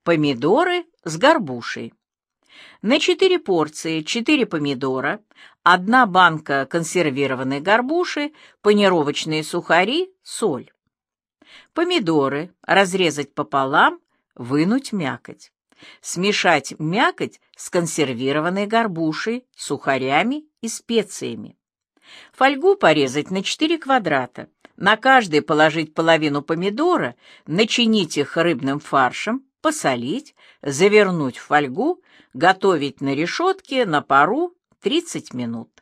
Помидоры с горбушей. На 4 порции 4 помидора, 1 банка консервированной горбуши, панировочные сухари, соль. Помидоры разрезать пополам, вынуть мякоть. Смешать мякоть с консервированной горбушей, сухарями и специями. Фольгу порезать на 4 квадрата. На каждый положить половину помидора, начинить их рыбным фаршем, посолить, завернуть в фольгу, готовить на решетке на пару 30 минут.